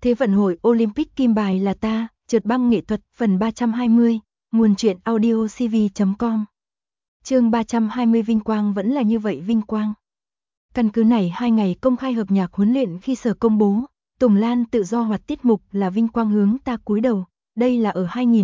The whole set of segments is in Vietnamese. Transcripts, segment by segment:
Thế vận hội Olympic kim bài là ta, trượt băng nghệ thuật phần 320, nguồn truyện audio cv.com. Chương 320 vinh quang vẫn là như vậy vinh quang. Căn cứ này 2 ngày công khai hợp nhạc huấn luyện khi sở công bố, Tùng Lan tự do hoạt tiết mục là vinh quang hướng ta cúi đầu. Đây là ở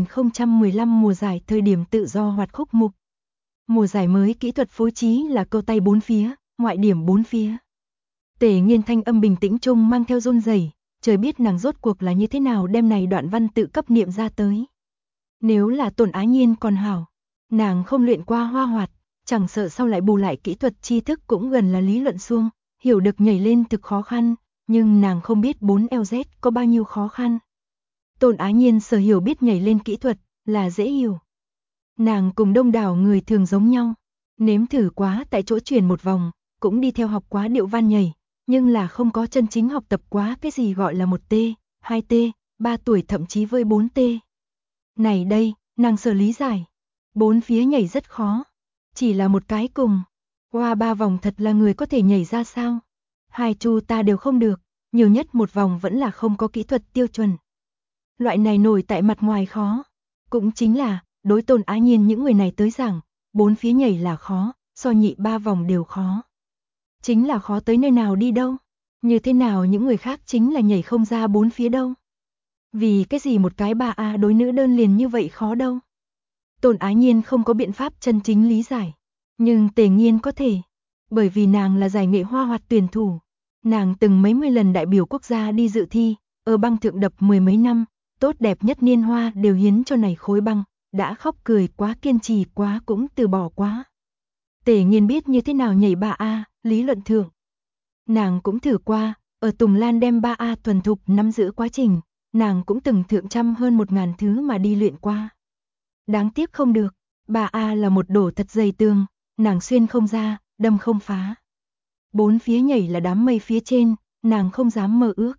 2015 mùa giải thời điểm tự do hoạt khúc mục. Mùa giải mới kỹ thuật phối trí là câu tay 4 phía, ngoại điểm 4 phía. Tề Nghiên thanh âm bình tĩnh trung mang theo run rẩy, trời biết nàng rốt cuộc là như thế nào đem này đoạn văn tự cấp niệm ra tới. Nếu là Tồn Á Nhiên còn hảo, nàng không luyện qua hoa hoạt, chẳng sợ sau lại bù lại kỹ thuật tri thức cũng gần là lý luận suông, hiểu được nhảy lên thực khó khăn, nhưng nàng không biết 4LZ có bao nhiêu khó khăn. Tồn Á Nhiên sở hiểu biết nhảy lên kỹ thuật là dễ hiểu. Nàng cùng đông đảo người thường giống nhau, nếm thử quá tại chỗ chuyển một vòng, cũng đi theo học quá điệu văn nhảy, nhưng là không có chân chính học tập quá cái gì gọi là 1T, 2T, 3 tuổi thậm chí với 4T. Này đây, nàng sở lý giải, 4 phía nhảy rất khó, chỉ là một cái cùng, qua 3 vòng thật là người có thể nhảy ra sao? 2 chu ta đều không được, nhiều nhất một vòng vẫn là không có kỹ thuật tiêu chuẩn. Loại này nổi tại mặt ngoài khó, cũng chính là, đối Tồn Á Nhiên những người này tới rằng, 4 phía nhảy là khó, so nhị 3 vòng đều khó. Chính là khó tới nơi nào đi đâu, như thế nào những người khác chính là nhảy không ra 4 phía đâu. Vì cái gì một cái 3A đối nữ đơn liền như vậy khó đâu. Tồn Á Nhiên không có biện pháp chân chính lý giải, nhưng Tề Nghiên có thể, bởi vì nàng là giải nghệ hoa hoạt tuyển thủ, nàng từng mấy mươi lần đại biểu quốc gia đi dự thi, ở băng thượng đập 10 mấy năm, tốt đẹp nhất niên hoa đều hiến cho này khối băng, đã khóc cười quá kiên trì quá cũng từ bỏ quá. Tề Nghiên biết như thế nào nhảy 3A, lý luận thượng. Nàng cũng thử qua, ở Tùng Lan đem 3A thuần thục nắm giữ quá trình, nàng cũng từng thượng trăm hơn 1000 thứ mà đi luyện qua. Đáng tiếc không được, 3A là một đổ thật dày tường, nàng xuyên không ra, đâm không phá. 4 phía nhảy là đám mây phía trên, nàng không dám mơ ước.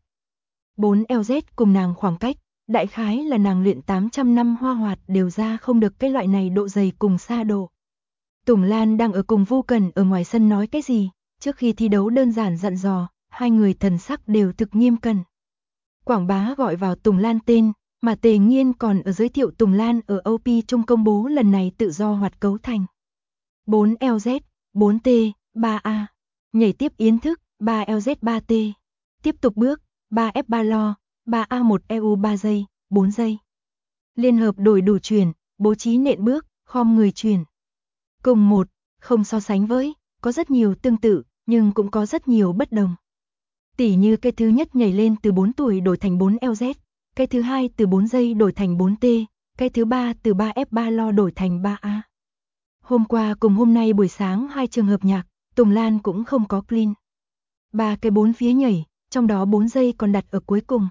4LZ cùng nàng khoảng cách, đại khái là nàng luyện 800 năm hoa hoạt đều ra không được cái loại này độ dày cùng xa độ. Tùng Lan đang ở cùng Vu Cần ở ngoài sân nói cái gì, trước khi thi đấu đơn giản dặn dò, hai người thần sắc đều thực nghiêm cẩn. Quảng bá gọi vào Tùng Lan tên, mà Tề Nghiên còn ở giới thiệu Tùng Lan ở OP trung công bố lần này tự do hoạt cấu thành 4LZ, 4T, 3A, nhảy tiếp yến thức, 3LZ 3T, tiếp tục bước, 3F3 lo, 3A1 EU 3 giây, 4 giây. Liên hợp đổi đủ chuyển, bố trí nện bước, khom người chuyển. Cùng một, không so sánh với, có rất nhiều tương tự, nhưng cũng có rất nhiều bất đồng. Tỉ như cái thứ nhất nhảy lên từ 4 tuổi đổi thành 4LZ, cái thứ hai từ 4 giây đổi thành 4T, cái thứ ba từ 3F3 lo đổi thành 3A. Hôm qua cùng hôm nay buổi sáng 2 trường hợp nhạc, Tùng Lan cũng không có clean. 3 cái 4 phía nhảy, trong đó 4 giây còn đặt ở cuối cùng.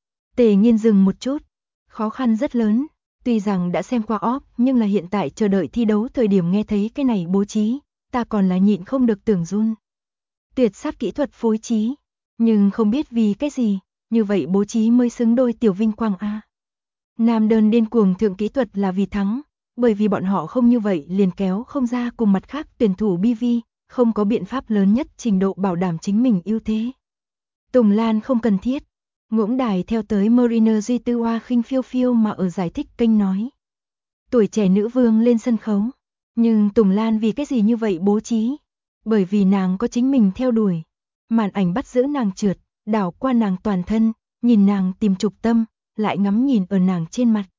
Tề Nghiên dừng một chút, khó khăn rất lớn, tuy rằng đã xem qua óp nhưng là hiện tại chờ đợi thi đấu thời điểm nghe thấy cái này bố trí, ta còn là nhịn không được tưởng run. Tuyệt sát kỹ thuật phối trí, nhưng không biết vì cái gì, như vậy bố trí mới xứng đôi tiểu vinh quang A. Nam đơn điên cuồng thượng kỹ thuật là vì thắng, bởi vì bọn họ không như vậy liền kéo không ra cùng mặt khác tuyển thủ BV, không có biện pháp lớn nhất trình độ bảo đảm chính mình ưu thế. Tùng Lan không cần thiết. Ngỗng đài theo tới Mariner Duy Tư Hoa khinh phiêu phiêu mà ở giải thích kênh nói. Tuổi trẻ nữ vương lên sân khấu. Nhưng Tùng Lan vì cái gì như vậy bố trí? Bởi vì nàng có chính mình theo đuổi. Màn ảnh bắt giữ nàng trượt, đảo qua nàng toàn thân, nhìn nàng tìm trục tâm, lại ngắm nhìn ở nàng trên mặt.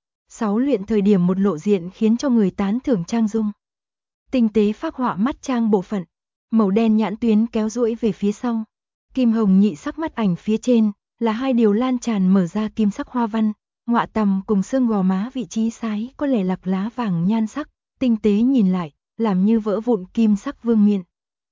6 luyện thời điểm một lộ diện khiến cho người tán thưởng trang dung. Tinh tế phác họa mắt trang bộ phận, màu đen nhãn tuyến kéo duỗi về phía sau. Kim hồng nhị sắc mắt ảnh phía trên là 2 điều lan tràn mở ra kim sắc hoa văn, ngọa tằm cùng xương gò má vị trí sái có lẻ lạc lá vàng nhan sắc, tinh tế nhìn lại, làm như vỡ vụn kim sắc vương miện.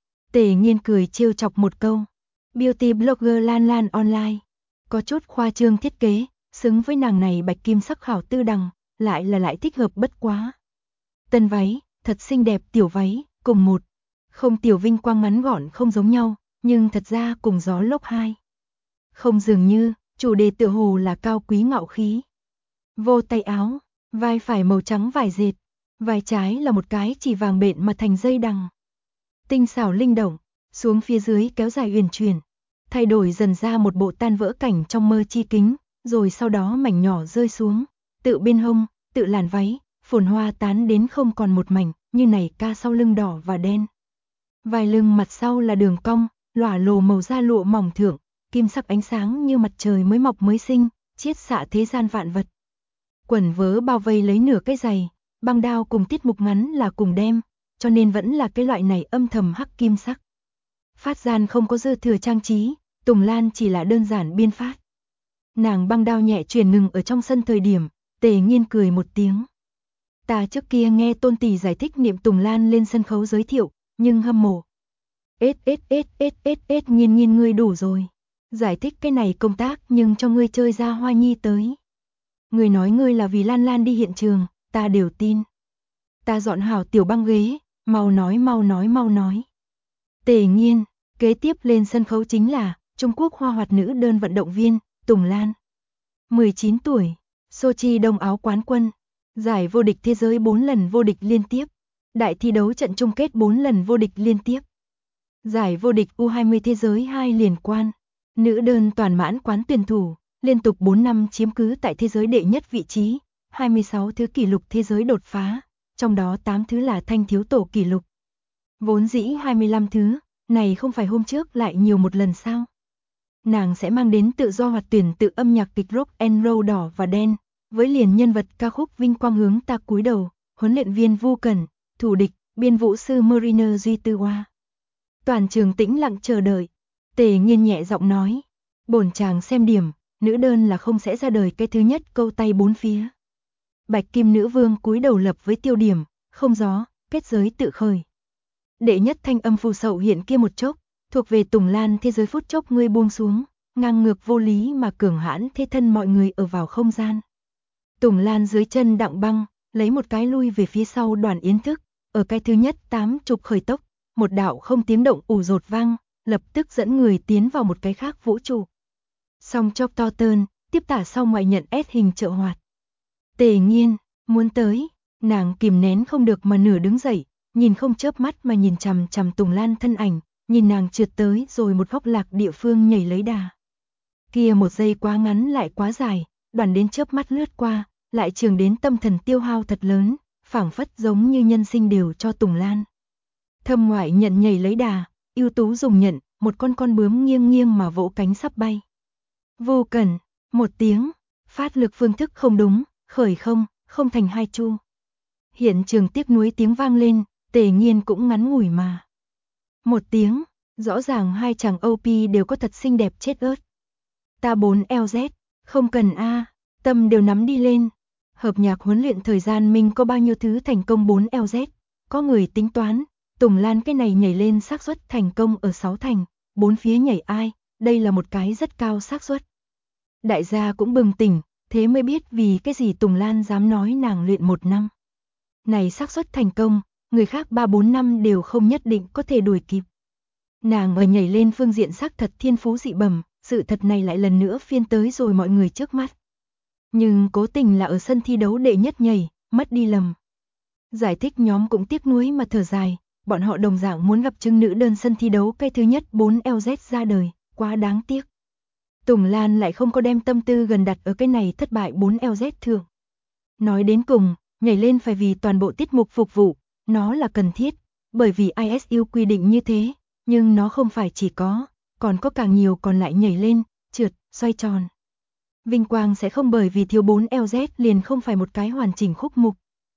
Tề Nghiên cười trêu chọc một câu, beauty blogger Lan Lan online, có chút khoa trương thiết kế, xứng với nàng này bạch kim sắc khảo tư đằng, lại thích hợp bất quá. Tân váy, thật xinh đẹp tiểu váy, cùng một, không tiểu vinh quang ngắn gọn không giống nhau, nhưng thật ra cùng gió lốc 2. Không dường như, chủ đề tựa hồ là cao quý ngạo khí. Vô tay áo, vai phải màu trắng vải dệt, vai trái là một cái chỉ vàng bện mà thành dây đằng. Tinh xảo linh động, xuống phía dưới kéo dài uyển chuyển. thay đổi dần ra một bộ tan vỡ cảnh trong mơ chi kính, rồi sau đó mảnh nhỏ rơi xuống, tự bên hông, tự làn váy, phồn hoa tán đến không còn một mảnh, như này ca sau lưng đỏ và đen. Vai lưng mặt sau là đường cong, lỏa lồ màu da lụa mỏng thượng, kim sắc ánh sáng như mặt trời mới mọc mới sinh, chiết xạ thế gian vạn vật. Quần vớ bao vây lấy nửa cái giày, băng đao cùng tiết mục ngắn là cùng đem, cho nên vẫn là cái loại này âm thầm hắc kim sắc. Phát gian không có dư thừa trang trí, Tùng Lan chỉ là đơn giản biên phát. Nàng băng đao nhẹ chuyển ngừng ở trong sân thời điểm, Tề Nghiên cười một tiếng. Ta trước kia nghe Tôn tỷ giải thích niệm Tùng Lan lên sân khấu giới thiệu, nhưng hâm mộ. Nghiên nghiên ngươi đủ rồi. Giải thích cái này công tác nhưng cho ngươi chơi ra hoa nhi tới. Ngươi nói ngươi là vì Lan Lan đi hiện trường, ta đều tin. Ta dọn hảo tiểu băng ghế, mau nói. Tề Nghiên, kế tiếp lên sân khấu chính là Trung Quốc hoa hoạt nữ đơn vận động viên, Tùng Lan. 19 tuổi, Sochi đông áo quán quân, giải vô địch thế giới 4 lần vô địch liên tiếp, đại thi đấu trận chung kết 4 lần vô địch liên tiếp. Giải vô địch U20 thế giới 2 liên quan, nữ đơn toàn mãn quán tuyển thủ, liên tục 4 năm chiếm cứ tại thế giới đệ nhất vị trí, 26 thứ kỷ lục thế giới đột phá, trong đó 8 thứ là thanh thiếu tổ kỷ lục. Vốn dĩ 25 thứ, này không phải hôm trước lại nhiều một lần sao? Nàng sẽ mang đến tự do hoạt tuyển tự âm nhạc kịch rock and roll đỏ và đen, với liền nhân vật ca khúc Vinh Quang hướng ta cúi đầu, huấn luyện viên Vu Cẩn, thủ địch, biên vũ sư Mariner Duy Tư Hoa. Toàn trường tĩnh lặng chờ đợi. Tề Nghiên nhẹ giọng nói, bổn chàng xem điểm, nữ đơn là không sẽ ra đời cái thứ nhất câu tay bốn phía. Bạch kim nữ vương cúi đầu lập với tiêu điểm, không gió, kết giới tự khởi. Đệ nhất thanh âm phù sậu hiện kia một chốc, thuộc về Tùng Lan thế giới phút chốc ngươi buông xuống, ngang ngược vô lý mà cường hãn thế thân mọi người ở vào không gian. Tùng Lan dưới chân đặng băng, lấy một cái lui về phía sau đoàn yến thức, ở cái thứ nhất 80 khởi tốc, một đạo không tiếng động ù dột vang, lập tức dẫn người tiến vào một cái khác vũ trụ. Song chốc to tơn, tiếp tả sau ngoại nhận S hình trợ hoạt. Tề Nghiên, muốn tới, nàng kìm nén không được mà nửa đứng dậy, nhìn không chớp mắt mà nhìn chằm chằm Tùng Lan thân ảnh, nhìn nàng trượt tới rồi một góc lạc địa phương nhảy lấy đà. Kia một giây quá ngắn lại quá dài, đoàn đến chớp mắt lướt qua, lại trường đến tâm thần tiêu hao thật lớn, phảng phất giống như nhân sinh đều cho Tùng Lan. Thâm ngoại nhận nhảy lấy đà, ưu tú dùng nhận, một con bướm nghiêng nghiêng mà vỗ cánh sắp bay. Vô Cẩn, một tiếng, phát lực phương thức không đúng, khởi không thành hai chu. Hiện trường tiếc nuối tiếng vang lên, Tề Nghiên cũng ngắn ngủi mà. Một tiếng, rõ ràng hai chàng OP đều có thật xinh đẹp chết ớt. Ta 4LZ, không cần a, tâm đều nắm đi lên. Hợp nhạc huấn luyện thời gian mình có bao nhiêu thứ thành công 4LZ, có người tính toán, Tùng Lan cái này nhảy lên xác suất thành công ở 6 thành, 4 phía nhảy ai, đây là một cái rất cao xác suất. Đại gia cũng bừng tỉnh, thế mới biết vì cái gì Tùng Lan dám nói nàng luyện 1 năm. Này xác suất thành công, người khác 3-4 năm đều không nhất định có thể đuổi kịp. Nàng ở nhảy lên phương diện xác thật thiên phú dị bẩm, sự thật này lại lần nữa phiên tới rồi mọi người trước mắt. Nhưng cố tình là ở sân thi đấu đệ nhất nhảy, mất đi lầm. Giải thích nhóm cũng tiếc nuối mà thở dài, bọn họ đồng dạng muốn gặp chứng nữ đơn sân thi đấu cái thứ nhất 4LZ ra đời, quá đáng tiếc. Tùng Lan lại không có đem tâm tư gần đặt ở cái này thất bại 4LZ thượng. Nói đến cùng, nhảy lên phải vì toàn bộ tiết mục phục vụ, nó là cần thiết, bởi vì ISU quy định như thế, nhưng nó không phải chỉ có, còn có càng nhiều còn lại nhảy lên, trượt, xoay tròn. Vinh quang sẽ không bởi vì thiếu 4LZ liền không phải một cái hoàn chỉnh khúc mục.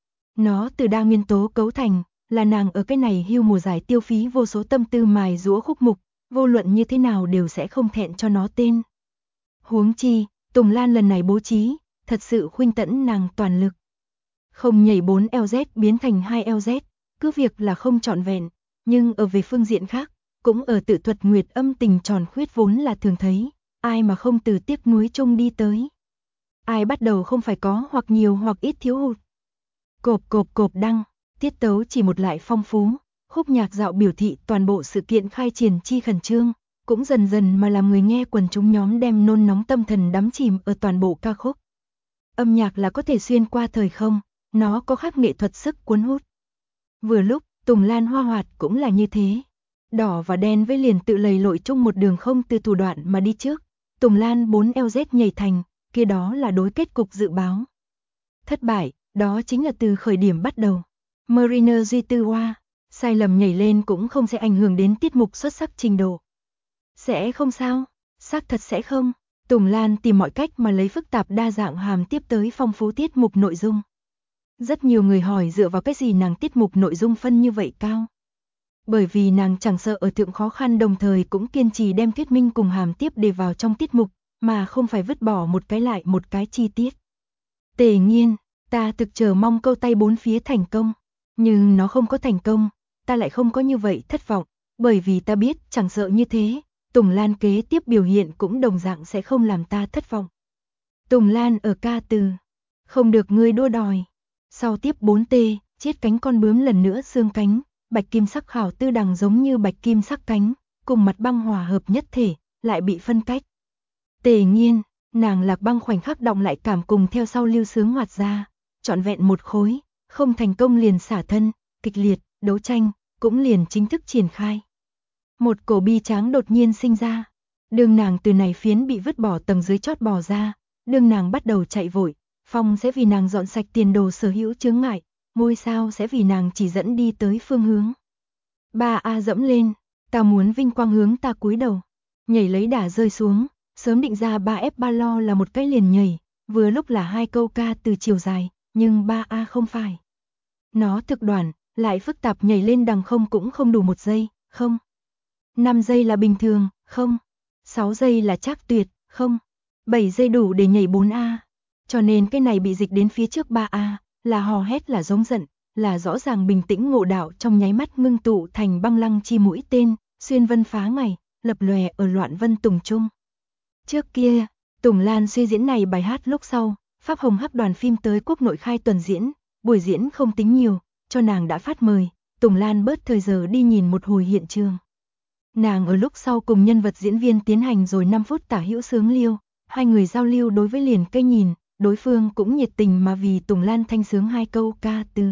Nó từ đa nguyên tố cấu thành, là nàng ở cái này hưu mùa giải tiêu phí vô số tâm tư mài giũa khúc mục, vô luận như thế nào đều sẽ không thẹn cho nó tên. Huống chi, Tùng Lan lần này bố trí, thật sự khuynh tẫn nàng toàn lực. Không nhảy 4LZ biến thành 2LZ, cứ việc là không trọn vẹn, nhưng ở về phương diện khác, cũng ở tự thuật nguyệt âm tình tròn khuyết vốn là thường thấy, ai mà không từ tiếc nuối chung đi tới. Ai bắt đầu không phải có hoặc nhiều hoặc ít thiếu hụt. Cộp đăng, tiết tấu chỉ một lại phong phú, khúc nhạc dạo biểu thị toàn bộ sự kiện khai triển chi khẩn trương, cũng dần dần mà làm người nghe quần chúng nhóm đem nôn nóng tâm thần đắm chìm ở toàn bộ ca khúc. Âm nhạc là có thể xuyên qua thời không, nó có khác nghệ thuật sức cuốn hút. Vừa lúc, Tùng Lan hoa hoạt cũng là như thế. Đỏ và đen với liền tự lầy lội chung một đường không từ thủ đoạn mà đi trước. Tùng Lan 4LZ nhảy thành, kia đó là đối kết cục dự báo. Thất bại, đó chính là từ khởi điểm bắt đầu. Mariner Duy Tư Hoa, sai lầm nhảy lên cũng không sẽ ảnh hưởng đến tiết mục xuất sắc trình độ. Sẽ không sao, xác thật sẽ không. Tùng Lan tìm mọi cách mà lấy phức tạp đa dạng hàm tiếp tới phong phú tiết mục nội dung. Rất nhiều người hỏi dựa vào cái gì nàng tiết mục nội dung phân như vậy cao. Bởi vì nàng chẳng sợ ở thượng khó khăn đồng thời cũng kiên trì đem thuyết minh cùng hàm tiếp để vào trong tiết mục, mà không phải vứt bỏ một cái lại một cái chi tiết. Tề Nhiên, ta thực chờ mong câu tay bốn phía thành công, nhưng nó không có thành công, ta lại không có như vậy thất vọng, bởi vì ta biết chẳng sợ như thế, Tùng Lan kế tiếp biểu hiện cũng đồng dạng sẽ không làm ta thất vọng. Tùng Lan ở ca từ, không được ngươi đua đòi. Sau tiếp 4T, chiết cánh con bướm lần nữa xương cánh, bạch kim sắc khảo tư đằng giống như bạch kim sắc cánh, cùng mặt băng hòa hợp nhất thể, lại bị phân cách. Tề Nhiên, nàng lạc băng khoảnh khắc động lại cảm cùng theo sau lưu sướng hoạt ra, trọn vẹn một khối, không thành công liền xả thân, kịch liệt, đấu tranh, cũng liền chính thức triển khai. Một cổ bi tráng đột nhiên sinh ra, đường nàng từ này phiến bị vứt bỏ tầng dưới chót bò ra, đường nàng bắt đầu chạy vội, phong sẽ vì nàng dọn sạch tiền đồ sở hữu chướng ngại, ngôi sao sẽ vì nàng chỉ dẫn đi tới phương hướng. 3A dẫm lên, ta muốn vinh quang hướng ta cúi đầu, nhảy lấy đà rơi xuống, sớm định ra 3F3 lo là một cái liền nhảy, vừa lúc là hai câu ca từ chiều dài, nhưng 3A không phải. Nó thực đoạn, lại phức tạp nhảy lên đằng không cũng không đủ 1 giây, không. 5 giây là bình thường, không. 6 giây là chắc tuyệt, không. 7 giây đủ để nhảy 4A. Cho nên cái này bị dịch đến phía trước 3A, là hò hét là giống giận, là rõ ràng bình tĩnh ngộ đạo trong nháy mắt ngưng tụ thành băng lăng chi mũi tên, xuyên vân phá ngày, lập lòe ở loạn vân tùng trung. Trước kia, Tùng Lan suy diễn này bài hát lúc sau, Pháp Hồng Hắc đoàn phim tới quốc nội khai tuần diễn, buổi diễn không tính nhiều, cho nàng đã phát mời, Tùng Lan bớt thời giờ đi nhìn một hồi hiện trường. Nàng ở lúc sau cùng nhân vật diễn viên tiến hành rồi 5 phút tả hữu sướng liêu, hai người giao lưu đối với liền cây nhìn, đối phương cũng nhiệt tình mà vì Tùng Lan thanh sướng 2 câu ca từ.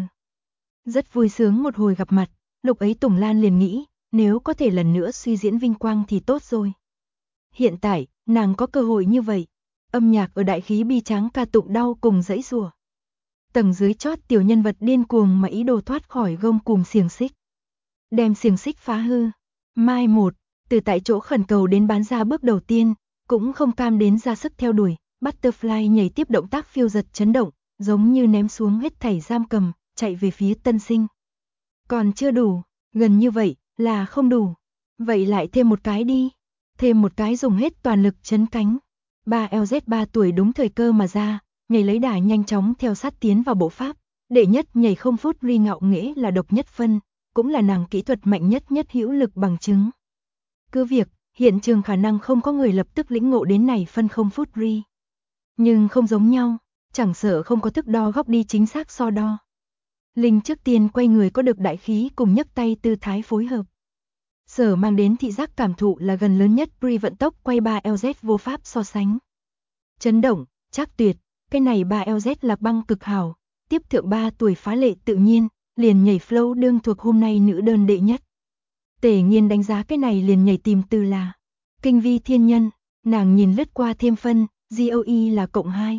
Rất vui sướng một hồi gặp mặt, lúc ấy Tùng Lan liền nghĩ, nếu có thể lần nữa suy diễn vinh quang thì tốt rồi. Hiện tại, nàng có cơ hội như vậy, âm nhạc ở đại khí bi tráng ca tụng đau cùng dãy rủa. Tầng dưới chót tiểu nhân vật điên cuồng mà ý đồ thoát khỏi gông cùm xiềng xích. Đem xiềng xích phá hư, mai một, từ tại chỗ khẩn cầu đến bán ra bước đầu tiên, cũng không cam đến ra sức theo đuổi, Butterfly nhảy tiếp động tác phiêu giật chấn động, giống như ném xuống hết thảy giam cầm, chạy về phía tân sinh. Còn chưa đủ, gần như vậy, là không đủ. Vậy lại thêm một cái đi. Thêm một cái dùng hết toàn lực chấn cánh. 3LZ 3 tuổi đúng thời cơ mà ra, nhảy lấy đà nhanh chóng theo sát tiến vào bộ pháp. Đệ nhất nhảy không phút ri ngạo nghễ là độc nhất phân, cũng là nàng kỹ thuật mạnh nhất nhất hữu lực bằng chứng. Cứ việc, hiện trường khả năng không có người lập tức lĩnh ngộ đến này phân không phút ri. Nhưng không giống nhau, chẳng sợ không có thức đo góc đi chính xác so đo. Linh trước tiên quay người có được đại khí cùng nhấc tay tư thái phối hợp. Sở mang đến thị giác cảm thụ là gần lớn nhất Pri vận tốc quay 3LZ vô pháp so sánh. Chấn động, chắc tuyệt, cái này 3LZ lạc băng cực hảo, tiếp thượng 3 tuổi phá lệ tự nhiên, liền nhảy flow đương thuộc hôm nay nữ đơn đệ nhất. Tề Nhiên đánh giá cái này liền nhảy tìm từ là kinh vi thiên nhân, nàng nhìn lướt qua thêm phân, GOE là cộng 2.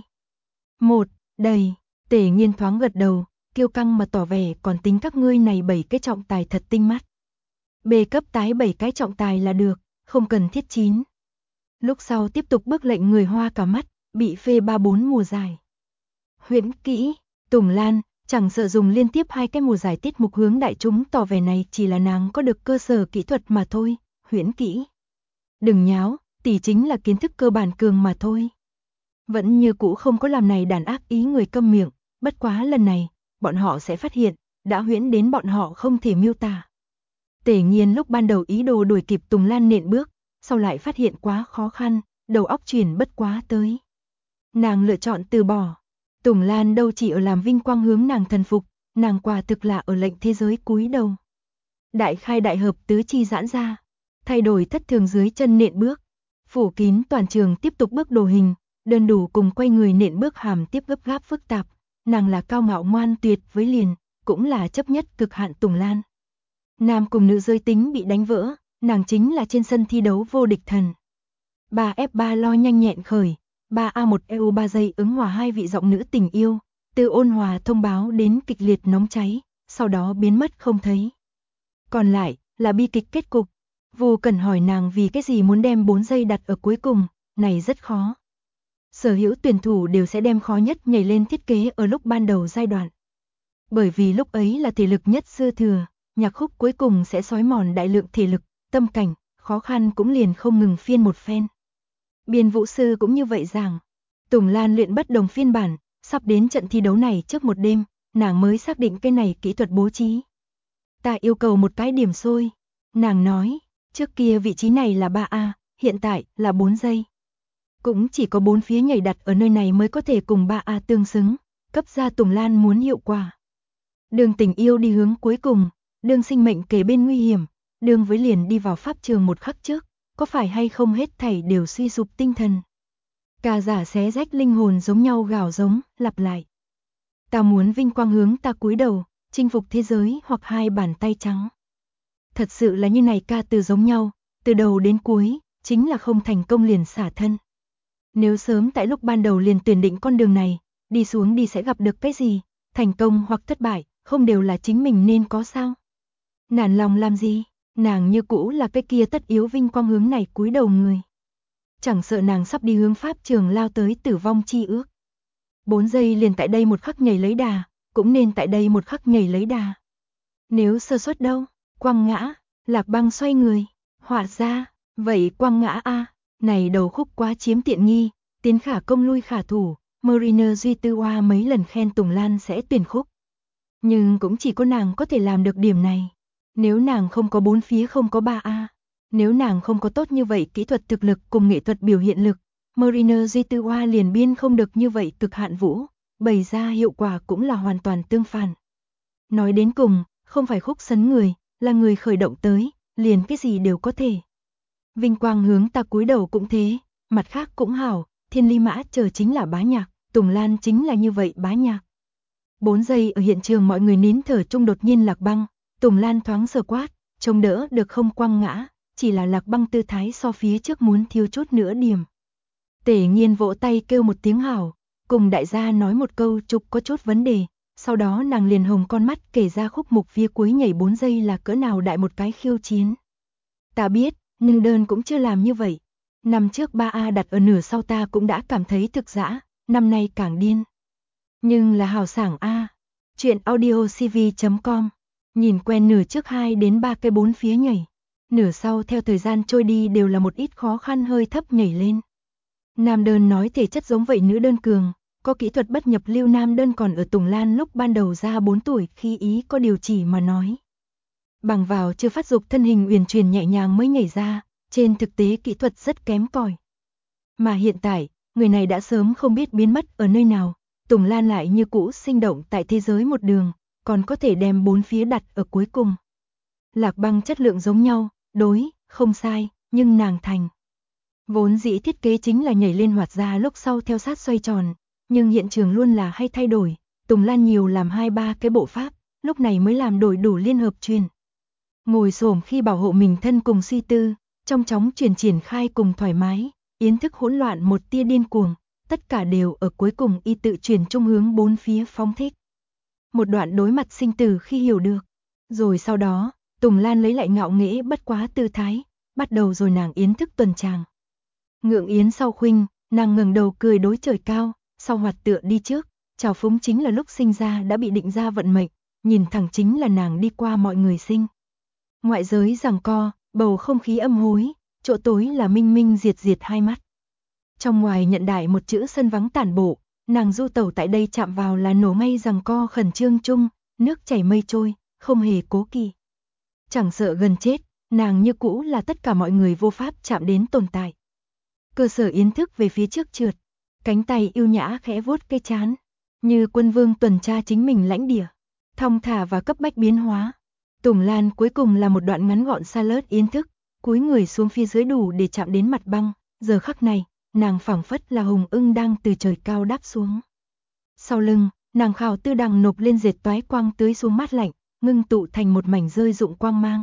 1, đầy, Tề Nhiên thoáng gật đầu, kiêu căng mà tỏ vẻ còn tính các ngươi này 7 cái trọng tài thật tinh mắt. B cấp tái 7 cái trọng tài là được, không cần thiết 9. Lúc sau tiếp tục bước lệnh người hoa cả mắt, bị phê 3-4 mùa giải. Huyễn kỹ, Tùng Lan, chẳng sợ dùng liên tiếp 2 cái mùa giải tiết mục hướng đại chúng tỏ vẻ này chỉ là nàng có được cơ sở kỹ thuật mà thôi, huyễn kỹ. Đừng nháo, tỷ chính là kiến thức cơ bản cường mà thôi. Vẫn như cũ không có làm này đàn ác ý người câm miệng, bất quá lần này, bọn họ sẽ phát hiện, đã huyễn đến bọn họ không thể miêu tả. Tề Nhiên lúc ban đầu ý đồ đuổi kịp Tùng Lan nện bước, sau lại phát hiện quá khó khăn, đầu óc chuyển bất quá tới. Nàng lựa chọn từ bỏ. Tùng Lan đâu chỉ ở làm vinh quang hướng nàng thần phục, nàng quả thực là ở lệnh thế giới cúi đầu. Đại khai đại hợp tứ chi giãn ra, thay đổi thất thường dưới chân nện bước, phủ kín toàn trường tiếp tục bước đồ hình, đơn đủ cùng quay người nện bước hàm tiếp gấp gáp phức tạp, nàng là cao ngạo ngoan tuyệt với liền, cũng là chấp nhất cực hạn Tùng Lan. Nam cùng nữ giới tính bị đánh vỡ, nàng chính là trên sân thi đấu vô địch thần. 3F3 lo nhanh nhẹn khởi, 3A1 EU 3 giây ứng hòa hai vị giọng nữ tình yêu, từ ôn hòa thông báo đến kịch liệt nóng cháy, sau đó biến mất không thấy. Còn lại là bi kịch kết cục. Vô Cần hỏi nàng vì cái gì muốn đem 4 giây đặt ở cuối cùng, này rất khó. Sở hữu tuyển thủ đều sẽ đem khó nhất nhảy lên thiết kế ở lúc ban đầu giai đoạn. Bởi vì lúc ấy là thể lực nhất dư thừa, nhạc khúc cuối cùng sẽ xói mòn đại lượng thể lực, tâm cảnh, khó khăn cũng liền không ngừng phiên một phen. Biên vũ sư cũng như vậy rằng, Tùng Lan luyện bất đồng phiên bản, sắp đến trận thi đấu này trước một đêm, nàng mới xác định cái này kỹ thuật bố trí. Ta yêu cầu một cái điểm xôi, nàng nói, trước kia vị trí này là 3A, hiện tại là 4 giây. Cũng chỉ có 4 phía nhảy đặt ở nơi này mới có thể cùng 3A tương xứng, cấp ra Tùng Lan muốn hiệu quả. Đường tình yêu đi hướng cuối cùng, đường sinh mệnh kề bên nguy hiểm, đường với liền đi vào pháp trường một khắc trước, có phải hay không hết thảy đều suy sụp tinh thần. Ca giả xé rách linh hồn giống nhau gào giống, lặp lại. Ta muốn vinh quang hướng ta cúi đầu, chinh phục thế giới hoặc hai bàn tay trắng. Thật sự là như này ca từ giống nhau, từ đầu đến cuối, chính là không thành công liền xả thân. Nếu sớm tại lúc ban đầu liền tuyển định con đường này, đi xuống đi sẽ gặp được cái gì, thành công hoặc thất bại, không đều là chính mình nên có sao? Nản lòng làm gì, nàng như cũ là cái kia tất yếu vinh quang hướng này cúi đầu người. Chẳng sợ nàng sắp đi hướng pháp trường lao tới tử vong chi ước. 4 giây liền tại đây một khắc nhảy lấy đà, cũng nên tại đây một khắc nhảy lấy đà. Nếu sơ suất đâu, quăng ngã, Lạc Băng xoay người, họa ra, vậy quăng ngã a, này đầu khúc quá chiếm tiện nghi, tiến khả công lui khả thủ, Mariner Duy Tư Hoa mấy lần khen Tùng Lan sẽ tuyển khúc. Nhưng cũng chỉ có nàng có thể làm được điểm này. Nếu nàng không có 4 phía không có 3A, nếu nàng không có tốt như vậy kỹ thuật thực lực cùng nghệ thuật biểu hiện lực, Mariner Duy Tư Hoa liền biên không được như vậy cực hạn vũ, bày ra hiệu quả cũng là hoàn toàn tương phản. Nói đến cùng, không phải khúc sấn người, là người khởi động tới, liền cái gì đều có thể. Vinh quang hướng ta cúi đầu cũng thế, mặt khác cũng hảo, Thiên Ly Mã chờ chính là bá nhạc, Tùng Lan chính là như vậy bá nhạc. 4 giây ở hiện trường mọi người nín thở chung đột nhiên Lạc Băng, Tùng Lan thoáng sờ quát, chống đỡ được không quăng ngã, chỉ là Lạc Băng tư thái so phía trước muốn thiếu chút nữa điểm. Tể Nghiên vỗ tay kêu một tiếng hảo, cùng đại gia nói một câu chụp có chút vấn đề, sau đó nàng liền hồng con mắt kể ra khúc mục phía cuối nhảy 4 giây là cỡ nào đại một cái khiêu chiến. Ta biết, nhưng đơn cũng chưa làm như vậy. Năm trước 3A đặt ở nửa sau ta cũng đã cảm thấy thực dã, năm nay càng điên. Nhưng là hào sảng A. Chuyện audiocv.com. Nhìn quen nửa trước 2 đến 3 cái 4 phía nhảy. Nửa sau theo thời gian trôi đi đều là một ít khó khăn hơi thấp nhảy lên. Nam đơn nói thể chất giống vậy nữ đơn cường, có kỹ thuật bất nhập lưu nam đơn còn ở Tùng Lan lúc ban đầu ra 4 tuổi khi ý có điều chỉ mà nói. Bằng vào chưa phát dục thân hình uyển chuyển nhẹ nhàng mới nhảy ra, trên thực tế kỹ thuật rất kém cỏi. Mà hiện tại, người này đã sớm không biết biến mất ở nơi nào, Tùng Lan lại như cũ sinh động tại thế giới một đường, còn có thể đem 4 phía đặt ở cuối cùng. Lạc Băng chất lượng giống nhau, đối, không sai, nhưng nàng thành. Vốn dĩ thiết kế chính là nhảy lên hoạt ra lúc sau theo sát xoay tròn, nhưng hiện trường luôn là hay thay đổi, Tùng Lan nhiều làm 2-3 cái bộ pháp, lúc này mới làm đổi đủ liên hợp truyền. Ngồi xổm khi bảo hộ mình thân cùng suy tư, trong chóng triển khai cùng thoải mái, yến thức hỗn loạn một tia điên cuồng, tất cả đều ở cuối cùng y tự chuyển trung hướng 4 phía phóng thích. Một đoạn đối mặt sinh tử khi hiểu được. Rồi sau đó, Tùng Lan lấy lại ngạo nghễ bất quá tư thái, bắt đầu rồi nàng yến thức tuần tràng. Ngượng yến sau khuynh, nàng ngẩng đầu cười đối trời cao, sau hoạt tựa đi trước, trào phúng chính là lúc sinh ra đã bị định ra vận mệnh, nhìn thẳng chính là nàng đi qua mọi người sinh. Ngoại giới giằng co, bầu không khí âm hối, chỗ tối là minh minh diệt diệt hai mắt. Trong ngoài nhận đại một chữ sân vắng tản bộ, nàng du tẩu tại đây chạm vào là nổ may giằng co khẩn trương chung, nước chảy mây trôi, không hề cố kỵ. Chẳng sợ gần chết, nàng như cũ là tất cả mọi người vô pháp chạm đến tồn tại. Cơ sở yến thức về phía trước trượt, cánh tay yêu nhã khẽ vuốt cây trán, như quân vương tuần tra chính mình lãnh địa, thong thả và cấp bách biến hóa. Tùng Lan cuối cùng là một đoạn ngắn gọn xa lớt yến thức, cúi người xuống phía dưới đủ để chạm đến mặt băng, giờ khắc này, nàng phảng phất là hùng ưng đang từ trời cao đáp xuống. Sau lưng, nàng khảo tư đằng nộp lên dệt toái quang tưới xuống mát lạnh, ngưng tụ thành một mảnh rơi rụng quang mang.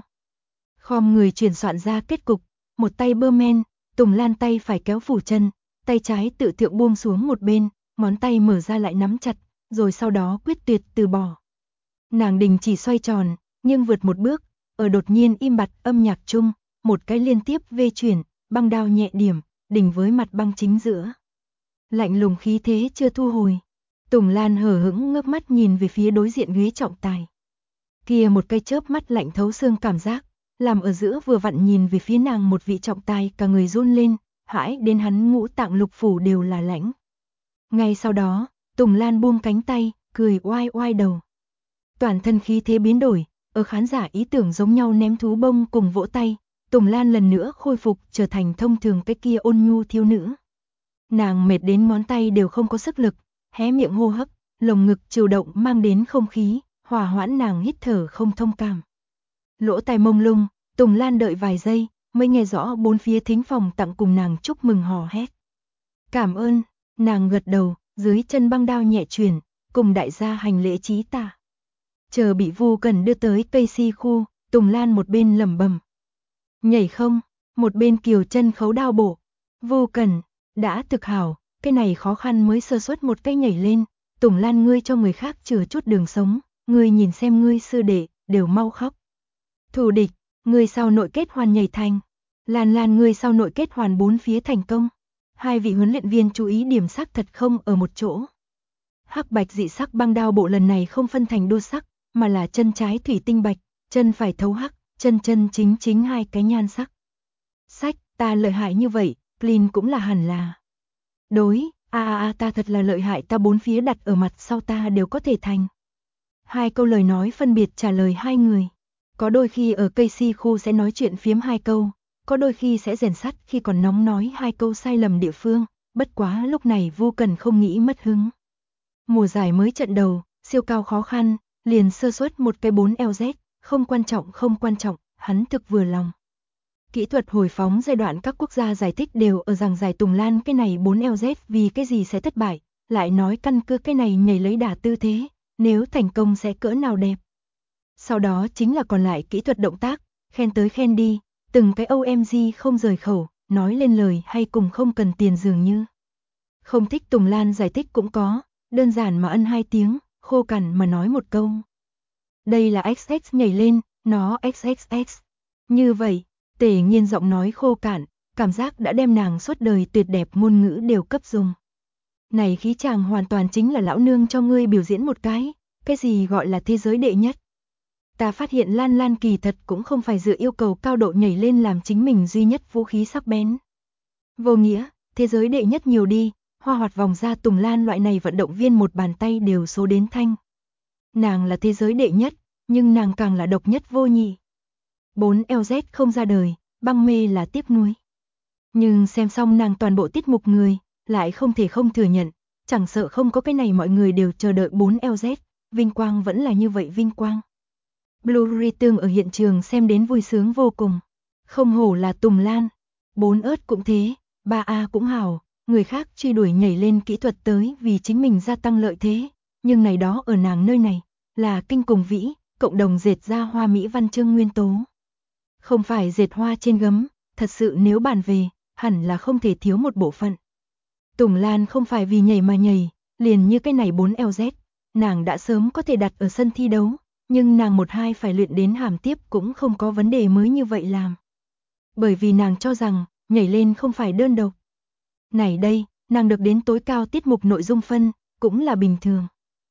Khom người chuyển soạn ra kết cục, một tay bơ men, Tùng Lan tay phải kéo phủ chân, tay trái tự thượng buông xuống một bên, ngón tay mở ra lại nắm chặt, rồi sau đó quyết tuyệt từ bỏ. Nàng đình chỉ xoay tròn, nhưng vượt một bước, ở đột nhiên im bặt âm nhạc chung, một cái liên tiếp vê chuyển, băng đao nhẹ điểm, đỉnh với mặt băng chính giữa. Lạnh lùng khí thế chưa thu hồi. Tùng Lan hờ hững ngước mắt nhìn về phía đối diện ghế trọng tài. Kia một cái chớp mắt lạnh thấu xương cảm giác, làm ở giữa vừa vặn nhìn về phía nàng một vị trọng tài cả người run lên, hãi đến hắn ngũ tạng lục phủ đều là lãnh. Ngay sau đó, Tùng Lan buông cánh tay, cười oai oai đầu. Toàn thân khí thế biến đổi, ở khán giả ý tưởng giống nhau ném thú bông cùng vỗ tay, Tùng Lan lần nữa khôi phục trở thành thông thường cái kia ôn nhu thiếu nữ. Nàng mệt đến ngón tay đều không có sức lực, hé miệng hô hấp, lồng ngực chịu động mang đến không khí, hòa hoãn nàng hít thở không thông cảm. Lỗ tai mông lung, Tùng Lan đợi vài giây, mới nghe rõ bốn phía thính phòng tặng cùng nàng chúc mừng hò hét. Cảm ơn, nàng gật đầu, dưới chân băng đao nhẹ chuyển, cùng đại gia hành lễ chí tạ. Chờ bị Vu Cần đưa tới cây si khu, Tùng Lan một bên lẩm bẩm. Nhảy không, một bên kiều chân khấu đao bổ. Vu Cần, đã thực hảo, cái này khó khăn mới sơ suất một cái nhảy lên, Tùng Lan ngươi cho người khác chừa chút đường sống, ngươi nhìn xem ngươi sư đệ, đều mau khóc. Thù địch, ngươi sau nội kết hoàn nhảy thành. Lan Lan ngươi sau nội kết hoàn bốn phía thành công. Hai vị huấn luyện viên chú ý điểm sắc thật không ở một chỗ. Hắc bạch dị sắc băng đao bộ lần này không phân thành đua sắc, mà là chân trái thủy tinh bạch, chân phải thấu hắc, chân chính hai cái nhan sắc. Sách, ta lợi hại như vậy, clean cũng là hẳn là. Đối, ta thật là lợi hại, ta bốn phía đặt ở mặt sau ta đều có thể thành. Hai câu lời nói phân biệt trả lời hai người. Có đôi khi ở cây si khu sẽ nói chuyện phiếm hai câu, có đôi khi sẽ rèn sắt khi còn nóng nói hai câu sai lầm địa phương, bất quá lúc này Vu Cần không nghĩ mất hứng. Mùa giải mới trận đầu, siêu cao khó khăn, liền sơ suất một cái 4LZ, không quan trọng, hắn thực vừa lòng. Kỹ thuật hồi phóng giai đoạn các quốc gia giải thích đều ở rằng giải Tùng Lan cái này 4LZ vì cái gì sẽ thất bại, lại nói căn cứ cái này nhảy lấy đà tư thế, nếu thành công sẽ cỡ nào đẹp. Sau đó chính là còn lại kỹ thuật động tác, khen tới khen đi, từng cái OMG không rời khẩu, nói lên lời hay cùng không cần tiền dường như. Không thích Tùng Lan giải thích cũng có, đơn giản mà ân hai tiếng, khô cằn mà nói một câu. Đây là XX nhảy lên, nó XXX. Như vậy, Tề Nghiên giọng nói khô cạn, cảm giác đã đem nàng suốt đời tuyệt đẹp ngôn ngữ đều cấp dùng. Này khí chàng hoàn toàn chính là lão nương cho ngươi biểu diễn một cái gì gọi là thế giới đệ nhất. Ta phát hiện Lan Lan kỳ thật cũng không phải dựa yêu cầu cao độ nhảy lên làm chính mình duy nhất vũ khí sắc bén. Vô nghĩa, thế giới đệ nhất nhiều đi, hoa hoạt vòng ra Tùng Lan loại này vận động viên một bàn tay đều số đến thanh. Nàng là thế giới đệ nhất, nhưng nàng càng là độc nhất vô nhị. 4LZ không ra đời, băng mê là tiếp nuối. Nhưng xem xong nàng toàn bộ tiết mục người, lại không thể không thừa nhận, chẳng sợ không có cái này mọi người đều chờ đợi 4LZ, vinh quang vẫn là như vậy vinh quang. Blue Tương ở hiện trường xem đến vui sướng vô cùng. Không hổ là Tùng Lan, 4 ớt cũng thế, 3A cũng hảo, người khác truy đuổi nhảy lên kỹ thuật tới vì chính mình gia tăng lợi thế, nhưng này đó ở nàng nơi này, là kinh cùng vĩ, cộng đồng dệt ra hoa mỹ văn chương nguyên tố. Không phải dệt hoa trên gấm, thật sự nếu bàn về, hẳn là không thể thiếu một bộ phận. Tùng Lan không phải vì nhảy mà nhảy, liền như cái này 4LZ, nàng đã sớm có thể đặt ở sân thi đấu, nhưng nàng 1-2 phải luyện đến hàm tiếp cũng không có vấn đề mới như vậy làm. Bởi vì nàng cho rằng, nhảy lên không phải đơn độc. Này đây, nàng được đến tối cao tiết mục nội dung phân, cũng là bình thường.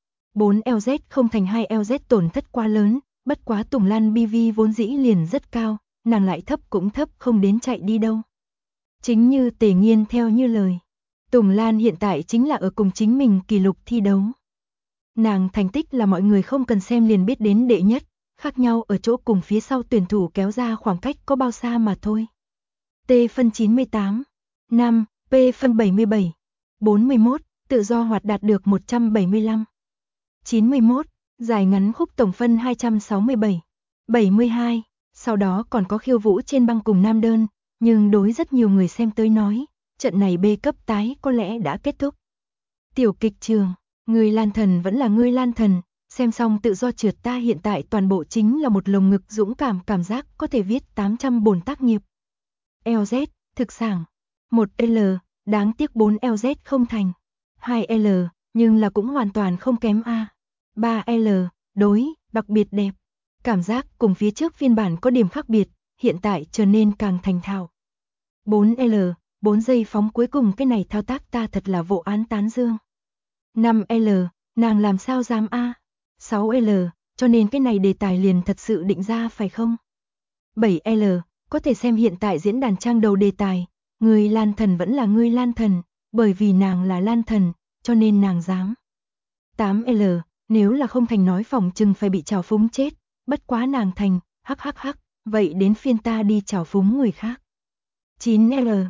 4LZ không thành 2LZ tổn thất quá lớn, bất quá Tùng Lan BV vốn dĩ liền rất cao, nàng lại thấp cũng thấp không đến chạy đi đâu. Chính như Tề Nghiên theo như lời, Tùng Lan hiện tại chính là ở cùng chính mình kỷ lục thi đấu. Nàng thành tích là mọi người không cần xem liền biết đến đệ nhất, khác nhau ở chỗ cùng phía sau tuyển thủ kéo ra khoảng cách có bao xa mà thôi. T phân 98, Nam, P phân 77, 41, tự do hoạt đạt được 175, 91, giải ngắn khúc tổng phân 267, 72, sau đó còn có khiêu vũ trên băng cùng nam đơn, nhưng đối rất nhiều người xem tới nói, trận này B cấp tái có lẽ đã kết thúc. Tiểu kịch trường, ngươi Lan Thần vẫn là ngươi Lan Thần, Xem xong tự do trượt ta hiện tại toàn bộ chính là một lồng ngực dũng cảm giác có thể viết 800 bổn tác nghiệp. LZ, thực sảng. 1L, đáng tiếc 4LZ không thành. 2L, nhưng là cũng hoàn toàn không kém A. 3L, đối, đặc biệt đẹp. Cảm giác cùng phía trước phiên bản có điểm khác biệt, hiện tại trở nên càng thành thạo. 4L, 4 giây phóng cuối cùng cái này thao tác ta thật là vô án tán dương. 5L, nàng làm sao dám A. 6L, cho nên cái này đề tài liền thật sự định ra phải không? 7L, có thể xem hiện tại diễn đàn trang đầu đề tài, người Lan Thần vẫn là người Lan Thần, bởi vì nàng là Lan Thần, cho nên nàng dám. 8L, nếu là không thành nói phỏng chừng phải bị trào phúng chết, bất quá nàng thành, hắc, vậy đến phiên ta đi trào phúng người khác. 9L,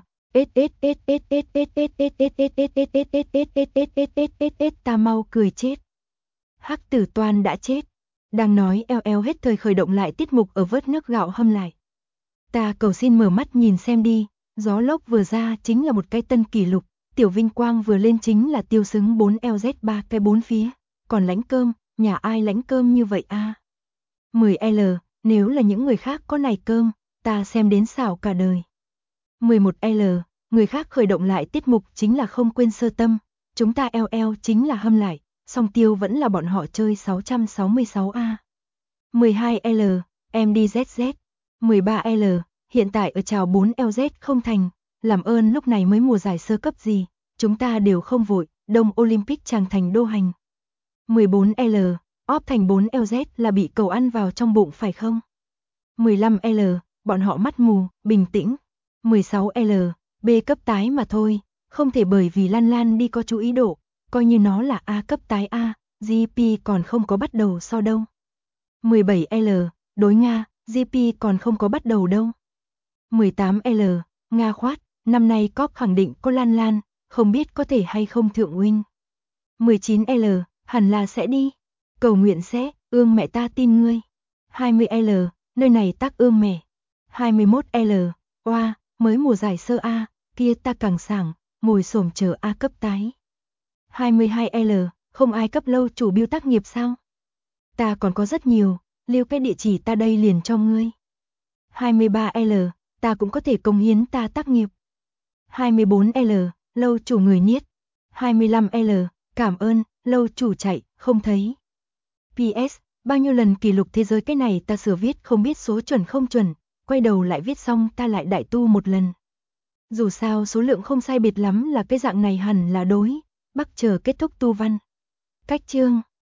ta mau cười chết. Hắc Tử Toan đã chết. Đang nói eo hết thời khởi động lại tiết mục ở vớt nước gạo hâm lại. Ta cầu xin mở mắt nhìn xem đi, gió lốc vừa ra chính là một cái tân kỷ lục, tiểu vinh quang vừa lên chính là tiêu xứng 4LZ3 cái 4 phía, còn lãnh cơm, nhà ai lãnh cơm như vậy a? 10L, nếu là những người khác có này cơm, ta xem đến xảo cả đời. 11L, người khác khởi động lại tiết mục chính là không quên sơ tâm, chúng ta LL chính là hâm lại, song tiêu vẫn là bọn họ chơi 666A. 12L, MDZZ. 13L, hiện tại ở trào 4LZ không thành, làm ơn lúc này mới mùa giải sơ cấp gì, chúng ta đều không vội, Đông Olympic chàng thành đô hành. 14L, óp thành 4LZ là bị cầu ăn vào trong bụng phải không? 15L, bọn họ mắt mù, bình tĩnh. 16L, B cấp tái mà thôi, không thể bởi vì Lan đi có chú ý độ, coi như nó là A cấp tái A, GP còn không có bắt đầu so đâu. 17L, đối Nga, GP còn không có bắt đầu đâu. 18L, Nga khoát, năm nay COP khẳng định có Lan, không biết có thể hay không thượng huynh. 19L, hẳn là sẽ đi. Cầu nguyện sẽ, ương mẹ ta tin ngươi. 20L, nơi này tác ương mẹ. 21L, oa, mới mùa giải sơ A, kia ta càng sảng, ngồi xổm chờ A cấp tái. 22L, không ai cấp lâu chủ biêu tác nghiệp sao? Ta còn có rất nhiều, lưu cái địa chỉ ta đây liền cho ngươi. 23L, ta cũng có thể công hiến ta tác nghiệp. 24L, lâu chủ người niết. 25L, cảm ơn, lâu chủ chạy, không thấy. PS, bao nhiêu lần kỷ lục thế giới cái này ta sửa viết không biết số chuẩn không chuẩn, quay đầu lại viết xong ta lại đại tu một lần. Dù sao số lượng không sai biệt lắm là cái dạng này hẳn là đối, bắc chờ kết thúc tu văn. Cách chương